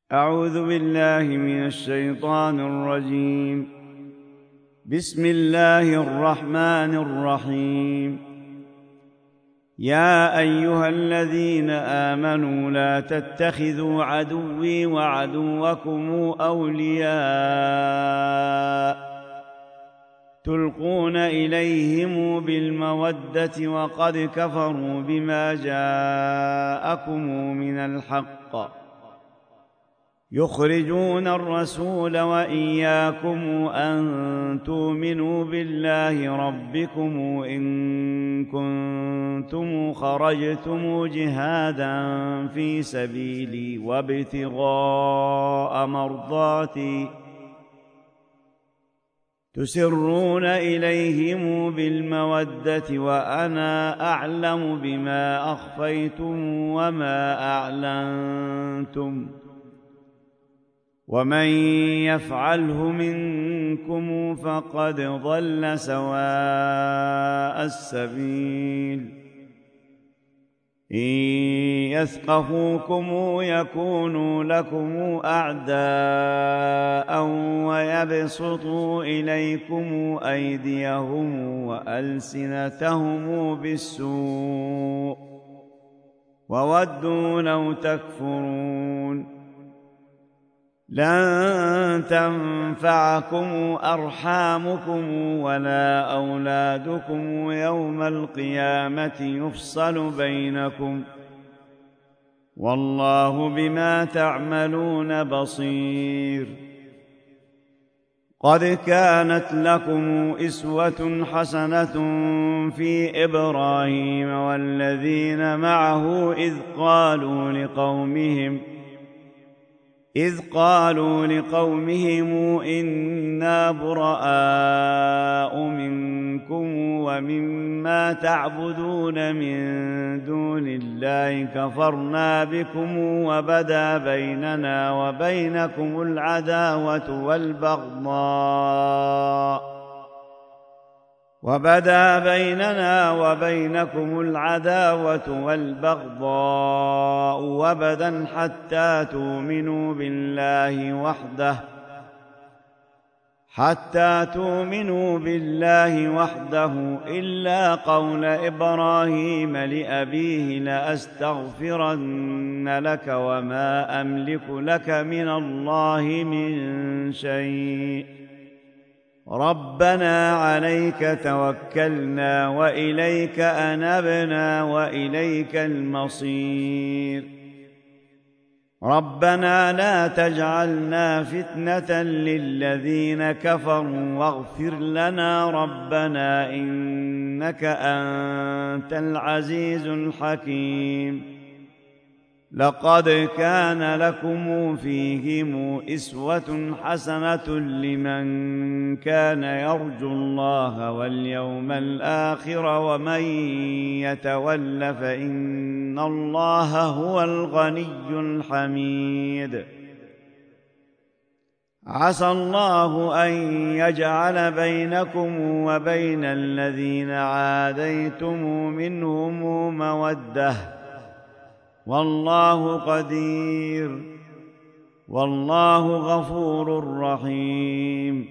أعوذ بالله من الشيطان الرجيم. بسم الله الرحمن الرحيم. يا أيها الذين آمنوا لا تتخذوا عدوي وعدوكم أولياء تلقون إليهم بالمودة وقد كفروا بما جاءكم من الحق يخرجون الرسول وإياكم أن تؤمنوا بالله ربكم إن كنتم خرجتم جهادا في سبيلي وابتغاء مرضاتي تسرون إليهم بالمودة وأنا أعلم بما أخفيتم وما أعلنتم ومن يفعله منكم فقد ضل سواء السبيل. إن يثقفوكم يكونوا لكم أعداء ويبسطوا إليكم أيديهم وألسنتهم بالسوء وودوا لو تكفرون. لن تنفعكم أرحامكم ولا أولادكم يوم القيامة يفصل بينكم والله بما تعملون بصير. قد كانت لكم أسوة حسنة في إبراهيم والذين معه إذ قالوا لقومهم إنا براء منكم ومما تعبدون من دون الله كفرنا بكم وبدا بيننا وبينكم العداوة والبغضاء وبدا حتى تؤمنوا بالله وحده إلا قول إبراهيم لأبيه لأستغفرن لك وما أملك لك من الله من شيء ربنا عليك توكلنا وإليك أنبنا وإليك المصير. ربنا لا تجعلنا فتنة للذين كفروا واغفر لنا ربنا إنك أنت العزيز الحكيم. لقد كان لكم فيهم أسوة حسنة لمن كان يرجو الله واليوم الآخر ومن يتول فإن الله هو الغني الحميد. عسى الله أن يجعل بينكم وبين الذين عاديتم منهم مودة والله قدير والله غفور رحيم.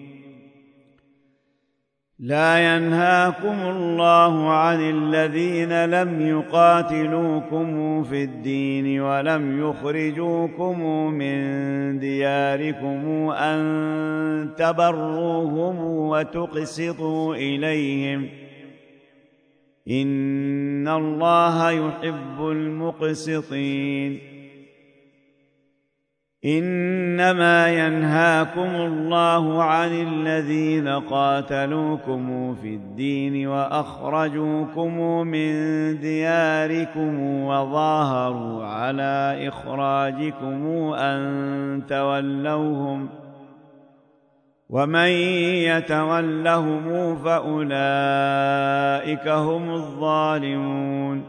لا ينهاكم الله عن الذين لم يقاتلوكم في الدين ولم يخرجوكم من دياركم أن تبروهم وتقسطوا إليهم إن الله يحب المقسطين. إنما ينهاكم الله عن الذين قاتلوكم في الدين وأخرجوكم من دياركم وظاهروا على إخراجكم أن تولوهم ومن يتولهم فأولئك هم الظالمون.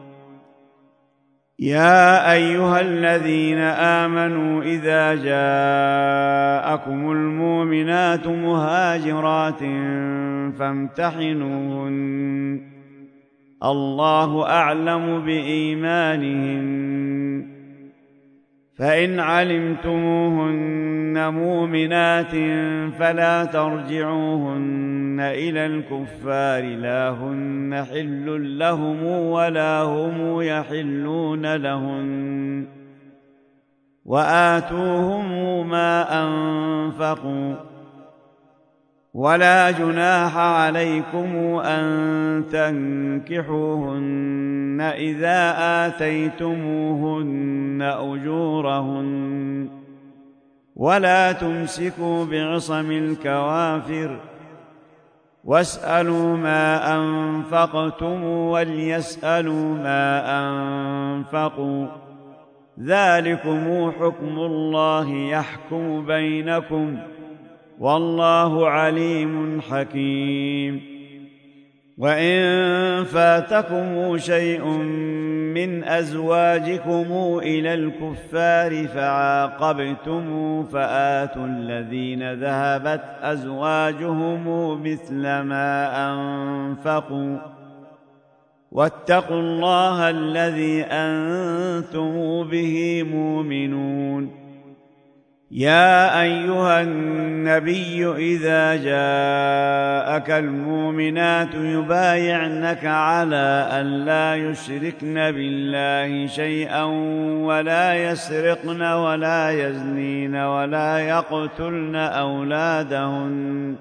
يا أيها الذين آمنوا إذا جاءكم المؤمنات مهاجرات فامتحنوهن الله أعلم بإيمانهن فإن علمتموهن مؤمنات فلا ترجعوهن إلى الكفار لا هن حل لهم ولا هم يحلون لهن وآتوهم ما أنفقوا ولا جناح عليكم أن تنكحوهن إذا آتيتموهن أجورهن ولا تمسكوا بعصم الكوافر واسألوا ما أنفقتم وليسألوا ما أنفقوا ذلكم حكم الله يحكم بينكم والله عليم حكيم. وإن فاتكم شيء من أزواجكم إلى الكفار فعاقبتم فآتوا الذين ذهبت أزواجهم مثل ما أنفقوا واتقوا الله الذي أنتم به مؤمنون. يا أيها النبي إذا جاءك المؤمنات يبايعنك على أن لا يشركن بالله شيئا ولا يسرقن ولا يزنين ولا يقتلن أولادهن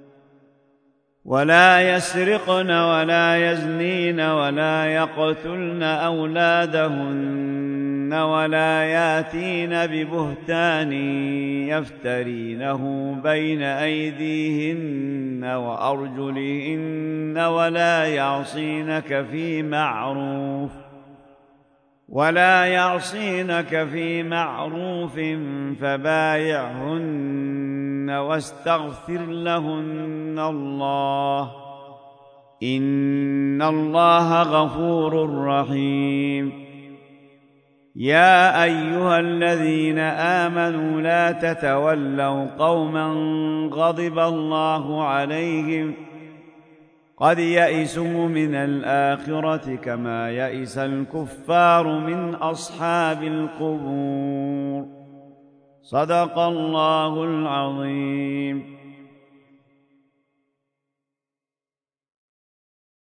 ولا يسرقن ولا يزنين ولا يقتلن أولادهن ولا ياتين ببهتان يفترينه بين أيديهن وأرجلهن ولا يعصينك في معروف فبايعهن واستغفر لهن الله إن الله غفور رحيم. يا أيها الذين آمنوا لا تتولوا قوما غضب الله عليهم قد يئسوا من الآخرة كما يئس الكفار من أصحاب القبور. صدق الله العظيم.